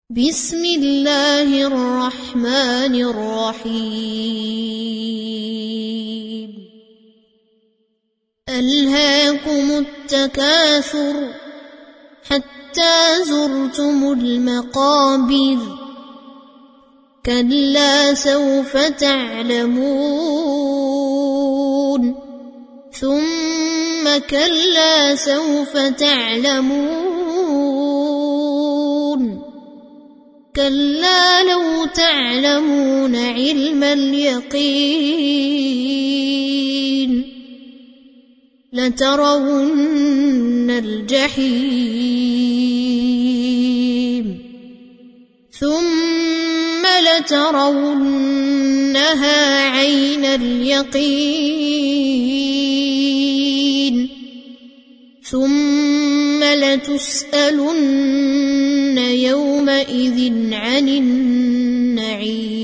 بسم الله الرحمن الرحيم ألهاكم التكاثر حتى زرتم المقابر كلا سوف تعلمون ثم كلا سوف تعلمون كلا لو تعلمون علم اليقين لترون الجحيم ثم لترونها عين اليقين ثم لتسألن يومئذ عن النعيم